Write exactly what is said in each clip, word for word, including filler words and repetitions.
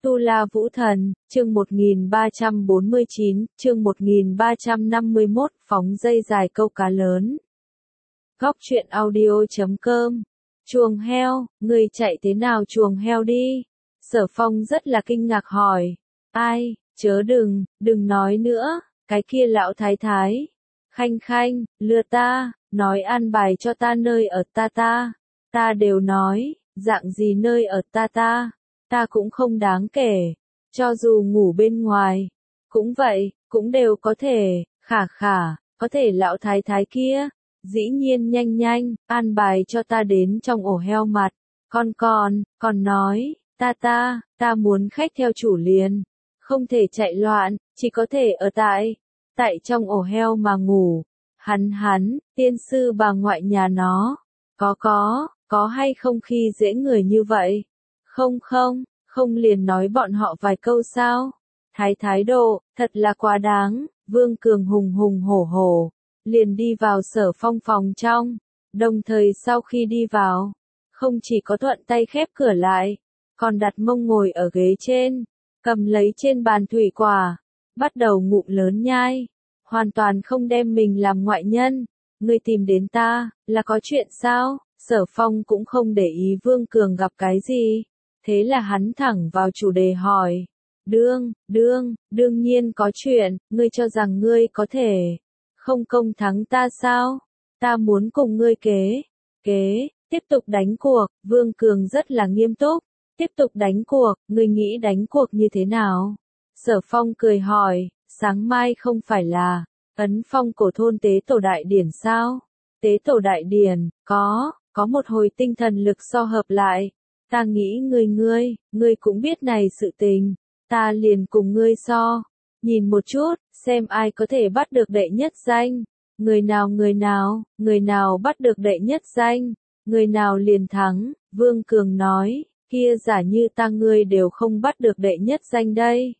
Tu La Vũ Thần, chương một nghìn ba trăm bốn mươi chín, chương một nghìn ba trăm năm mươi mốt, phóng dây dài câu cá lớn. Góc truyện audio chấm com. Chuồng heo, người chạy thế nào chuồng heo đi? Sở Phong rất là kinh ngạc hỏi. Ai, chớ đừng, đừng nói nữa, cái kia lão thái thái. Khanh khanh, lừa ta, nói an bài cho ta nơi ở ta ta. Ta đều nói, dạng gì nơi ở ta ta. Ta cũng không đáng kể, cho dù ngủ bên ngoài, cũng vậy, cũng đều có thể, khả khả, có thể lão thái thái kia, dĩ nhiên nhanh nhanh, an bài cho ta đến trong ổ heo mặt, con còn, còn nói, ta ta, ta muốn khách theo chủ liền, không thể chạy loạn, chỉ có thể ở tại, tại trong ổ heo mà ngủ, hắn hắn, tiên sư bà ngoại nhà nó, có có, có hay không khi dễ người như vậy? Không không, không liền nói bọn họ vài câu sao? Thái thái độ, thật là quá đáng, Vương Cường hùng hùng hổ hổ, liền đi vào Sở Phong phòng trong, đồng thời sau khi đi vào, không chỉ có thuận tay khép cửa lại, còn đặt mông ngồi ở ghế trên, cầm lấy trên bàn thủy quả, bắt đầu ngụm lớn nhai, hoàn toàn không đem mình làm ngoại nhân. Ngươi tìm đến ta, là có chuyện sao? Sở Phong cũng không để ý Vương Cường gặp cái gì. Thế là hắn thẳng vào chủ đề hỏi. Đương, đương, đương nhiên có chuyện, ngươi cho rằng ngươi có thể không công thắng ta sao? Ta muốn cùng ngươi kế, kế, tiếp tục đánh cuộc. Vương Cường rất là nghiêm túc. Tiếp tục đánh cuộc, ngươi nghĩ đánh cuộc như thế nào? Sở Phong cười hỏi, sáng mai không phải là ấn phong cổ thôn tế tổ đại điển sao? Tế tổ đại điển, có, có một hồi tinh thần lực so hợp lại. Ta nghĩ ngươi ngươi, ngươi cũng biết này sự tình, ta liền cùng ngươi so, nhìn một chút, xem ai có thể bắt được đệ nhất danh, người nào người nào, người nào bắt được đệ nhất danh, người nào liền thắng. Vương Cường nói, kia giả như ta ngươi đều không bắt được đệ nhất danh đây.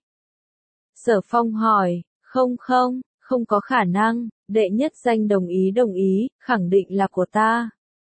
Sở Phong hỏi, không không, không có khả năng, đệ nhất danh đồng ý đồng ý, khẳng định là của ta.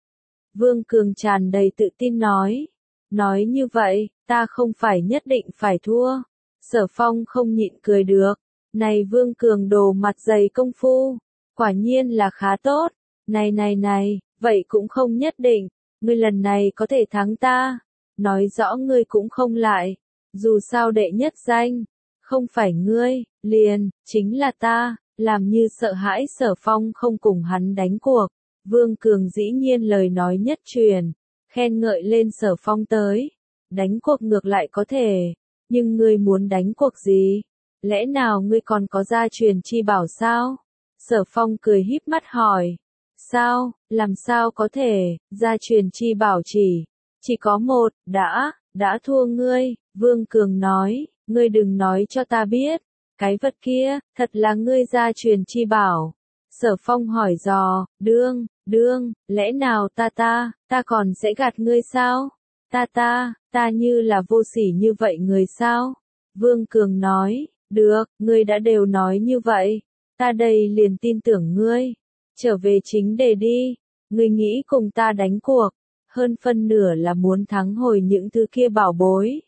Vương Cường tràn đầy tự tin nói. Nói như vậy, ta không phải nhất định phải thua. Sở Phong không nhịn cười được. Này Vương Cường đồ mặt dày công phu. Quả nhiên là khá tốt. Này này này, vậy cũng không nhất định. Ngươi lần này có thể thắng ta. Nói rõ ngươi cũng không lại. Dù sao đệ nhất danh. Không phải ngươi, liền, chính là ta. Làm như sợ hãi Sở Phong không cùng hắn đánh cuộc. Vương Cường dĩ nhiên lời nói nhất truyền. Khen ngợi lên Sở Phong tới. Đánh cuộc ngược lại có thể. Nhưng ngươi muốn đánh cuộc gì? Lẽ nào ngươi còn có gia truyền chi bảo sao? Sở Phong cười híp mắt hỏi. Sao, làm sao có thể, gia truyền chi bảo chỉ. Chỉ có một, đã, đã thua ngươi. Vương Cường nói, ngươi đừng nói cho ta biết. Cái vật kia, thật là ngươi gia truyền chi bảo. Sở Phong hỏi dò, đương, đương, lẽ nào ta ta, ta còn sẽ gạt ngươi sao? Ta ta, ta như là vô sỉ như vậy người sao? Vương Cường nói, được, ngươi đã đều nói như vậy, ta đây liền tin tưởng ngươi. Trở về chính đề đi, ngươi nghĩ cùng ta đánh cuộc, hơn phân nửa là muốn thắng hồi những thứ kia bảo bối.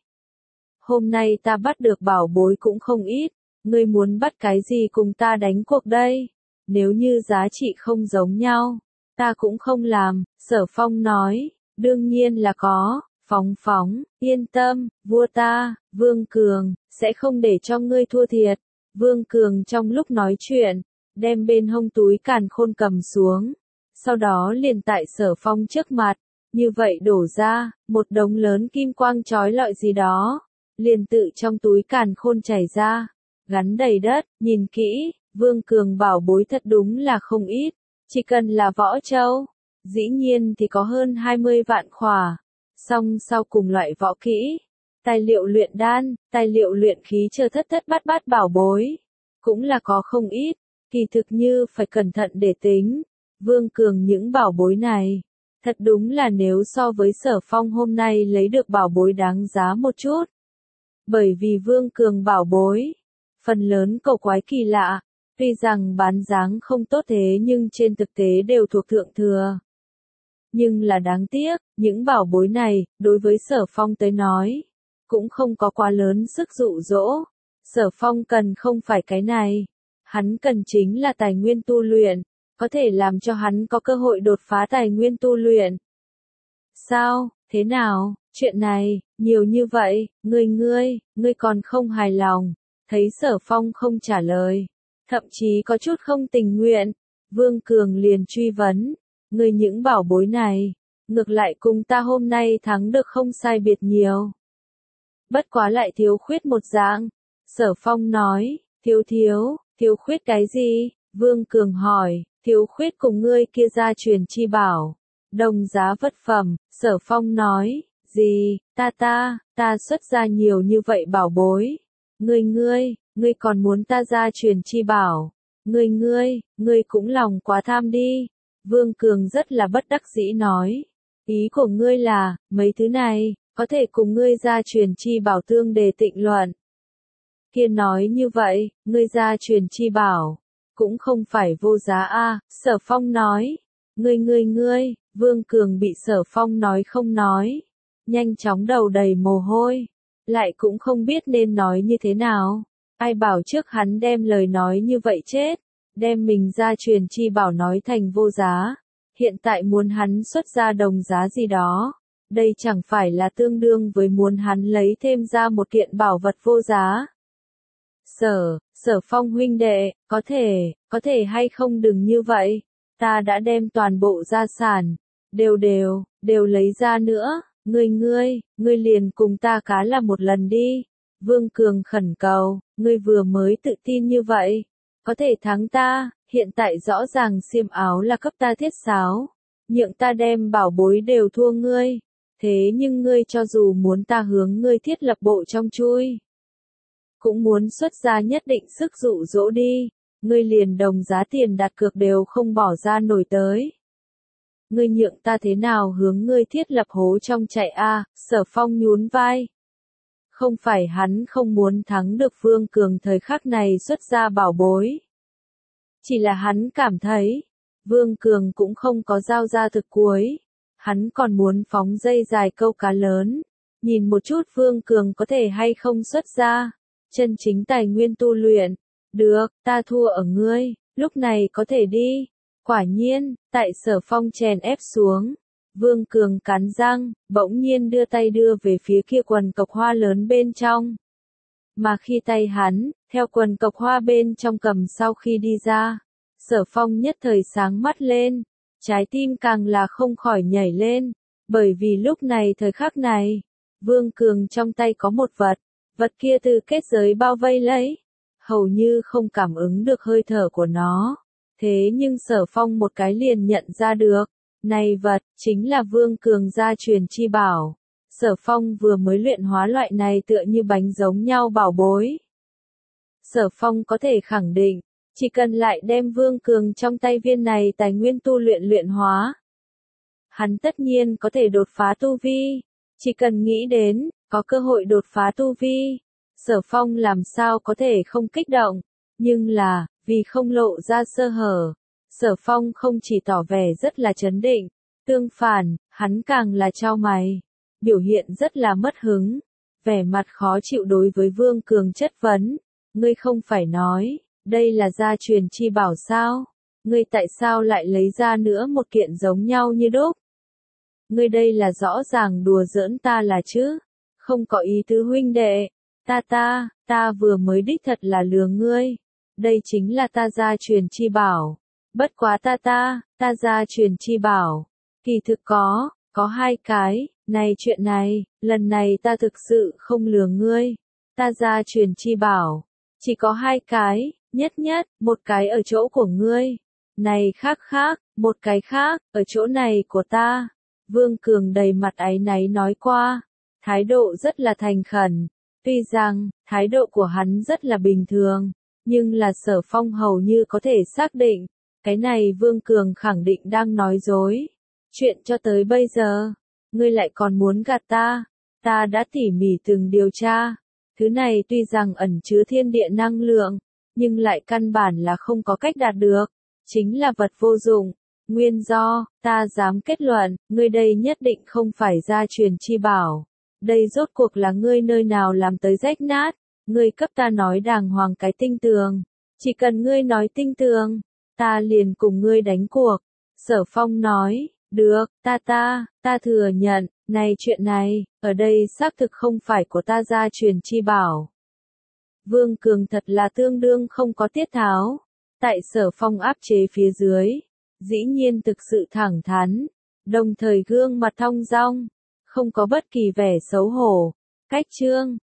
Hôm nay ta bắt được bảo bối cũng không ít, ngươi muốn bắt cái gì cùng ta đánh cuộc đây? Nếu như giá trị không giống nhau, ta cũng không làm. Sở Phong nói, đương nhiên là có, phóng phóng, yên tâm, vua ta, Vương Cường, sẽ không để cho ngươi thua thiệt. Vương Cường trong lúc nói chuyện, đem bên hông túi càn khôn cầm xuống, sau đó liền tại Sở Phong trước mặt, như vậy đổ ra, một đống lớn kim quang chói lọi gì đó, liền tự trong túi càn khôn chảy ra, gắn đầy đất. Nhìn kỹ, Vương Cường bảo bối thật đúng là không ít, chỉ cần là võ châu, dĩ nhiên thì có hơn hai mươi vạn khỏa, song sau cùng loại võ kỹ, tài liệu luyện đan, tài liệu luyện khí chờ thất thất bát bát bảo bối, cũng là có không ít, kỳ thực như phải cẩn thận để tính. Vương Cường những bảo bối này, thật đúng là nếu so với Sở Phong hôm nay lấy được bảo bối đáng giá một chút. Bởi vì Vương Cường bảo bối, phần lớn cầu quái kỳ lạ, tuy rằng bán dáng không tốt thế nhưng trên thực tế đều thuộc thượng thừa. Nhưng là đáng tiếc, những bảo bối này, đối với Sở Phong tới nói, cũng không có quá lớn sức dụ dỗ. Sở Phong cần không phải cái này. Hắn cần chính là tài nguyên tu luyện, có thể làm cho hắn có cơ hội đột phá tài nguyên tu luyện. Sao, thế nào, chuyện này, nhiều như vậy, ngươi ngươi, ngươi còn không hài lòng. Thấy Sở Phong không trả lời, thậm chí có chút không tình nguyện, Vương Cường liền truy vấn, ngươi những bảo bối này, ngược lại cùng ta hôm nay thắng được không sai biệt nhiều. Bất quá lại thiếu khuyết một dạng. Sở Phong nói, thiếu thiếu, thiếu khuyết cái gì? Vương Cường hỏi, thiếu khuyết cùng ngươi kia gia truyền chi bảo. Đồng giá vật phẩm, Sở Phong nói, gì, ta ta, ta xuất ra nhiều như vậy bảo bối. Ngươi ngươi, ngươi còn muốn ta gia truyền chi bảo. Ngươi ngươi, ngươi cũng lòng quá tham đi. Vương Cường rất là bất đắc dĩ nói. Ý của ngươi là, mấy thứ này, có thể cùng ngươi gia truyền chi bảo tương đề tịnh luận. Kia nói như vậy, ngươi gia truyền chi bảo, cũng không phải vô giá a. Sở Phong nói. Ngươi ngươi ngươi, Vương Cường bị Sở Phong nói không nói. Nhanh chóng đầu đầy mồ hôi. Lại cũng không biết nên nói như thế nào. Ai bảo trước hắn đem lời nói như vậy chết. Đem mình gia truyền chi bảo nói thành vô giá. Hiện tại muốn hắn xuất ra đồng giá gì đó. Đây chẳng phải là tương đương với muốn hắn lấy thêm ra một kiện bảo vật vô giá. Sở, Sở Phong huynh đệ, có thể, có thể hay không đừng như vậy. Ta đã đem toàn bộ gia sản, đều đều, đều lấy ra nữa. Ngươi ngươi, ngươi liền cùng ta cá là một lần đi. Vương Cường khẩn cầu, ngươi vừa mới tự tin như vậy. Có thể thắng ta, hiện tại rõ ràng xiêm áo là cấp ta thiết sáo. Nhượng ta đem bảo bối đều thua ngươi. Thế nhưng ngươi cho dù muốn ta hướng ngươi thiết lập bộ trong chui. Cũng muốn xuất ra nhất định sức dụ dỗ đi. Ngươi liền đồng giá tiền đặt cược đều không bỏ ra nổi tới. Ngươi nhượng ta thế nào hướng ngươi thiết lập hố trong chạy a? Sở Phong nhún vai. Không phải hắn không muốn thắng được Vương Cường thời khắc này xuất ra bảo bối. Chỉ là hắn cảm thấy, Vương Cường cũng không có giao ra thực cuối. Hắn còn muốn phóng dây dài câu cá lớn. Nhìn một chút Vương Cường có thể hay không xuất ra. Chân chính tài nguyên tu luyện. Được, ta thua ở ngươi, lúc này có thể đi. Quả nhiên, tại Sở Phong chèn ép xuống. Vương Cường cắn răng, bỗng nhiên đưa tay đưa về phía kia quần cọc hoa lớn bên trong. Mà khi tay hắn, theo quần cọc hoa bên trong cầm sau khi đi ra, Sở Phong nhất thời sáng mắt lên, trái tim càng là không khỏi nhảy lên, bởi vì lúc này thời khắc này, Vương Cường trong tay có một vật, vật kia từ kết giới bao vây lấy, hầu như không cảm ứng được hơi thở của nó, thế nhưng Sở Phong một cái liền nhận ra được. Này vật, chính là Vương Cường gia truyền chi bảo. Sở Phong vừa mới luyện hóa loại này tựa như bánh giống nhau bảo bối. Sở Phong có thể khẳng định, chỉ cần lại đem Vương Cường trong tay viên này tài nguyên tu luyện luyện hóa. Hắn tất nhiên có thể đột phá tu vi. Chỉ cần nghĩ đến, có cơ hội đột phá tu vi. Sở Phong làm sao có thể không kích động. Nhưng là, vì không lộ ra sơ hở. Sở Phong không chỉ tỏ vẻ rất là chấn định, tương phản, hắn càng là chau mày, biểu hiện rất là mất hứng, vẻ mặt khó chịu đối với Vương Cường chất vấn, ngươi không phải nói, đây là gia truyền chi bảo sao, ngươi tại sao lại lấy ra nữa một kiện giống nhau như đúc? Ngươi đây là rõ ràng đùa giỡn ta là chứ, không có ý tứ huynh đệ, ta ta, ta vừa mới đích thật là lừa ngươi, đây chính là ta gia truyền chi bảo. Bất quá ta ta, ta gia truyền chi bảo. Kỳ thực có, có hai cái, này chuyện này, lần này ta thực sự không lừa ngươi. Ta gia truyền chi bảo. Chỉ có hai cái, nhất nhất, một cái ở chỗ của ngươi. Này khác khác, một cái khác, ở chỗ này của ta. Vương Cường đầy mặt áy náy nói qua. Thái độ rất là thành khẩn. Tuy rằng, thái độ của hắn rất là bình thường. Nhưng là Sở Phong hầu như có thể xác định. Cái này Vương Cường khẳng định đang nói dối. Chuyện cho tới bây giờ, ngươi lại còn muốn gạt ta. Ta đã tỉ mỉ từng điều tra. Thứ này tuy rằng ẩn chứa thiên địa năng lượng, nhưng lại căn bản là không có cách đạt được. Chính là vật vô dụng. Nguyên do, ta dám kết luận, ngươi đây nhất định không phải gia truyền chi bảo. Đây rốt cuộc là ngươi nơi nào làm tới rách nát, ngươi cấp ta nói đàng hoàng cái tinh tường. Chỉ cần ngươi nói tinh tường, ta liền cùng ngươi đánh cuộc. Sở Phong nói, được, ta ta, ta thừa nhận, này chuyện này, ở đây xác thực không phải của ta gia truyền chi bảo. Vương Cường thật là tương đương không có tiết tháo. Tại Sở Phong áp chế phía dưới, dĩ nhiên thực sự thẳng thắn, đồng thời gương mặt thong dong, không có bất kỳ vẻ xấu hổ. Cách chương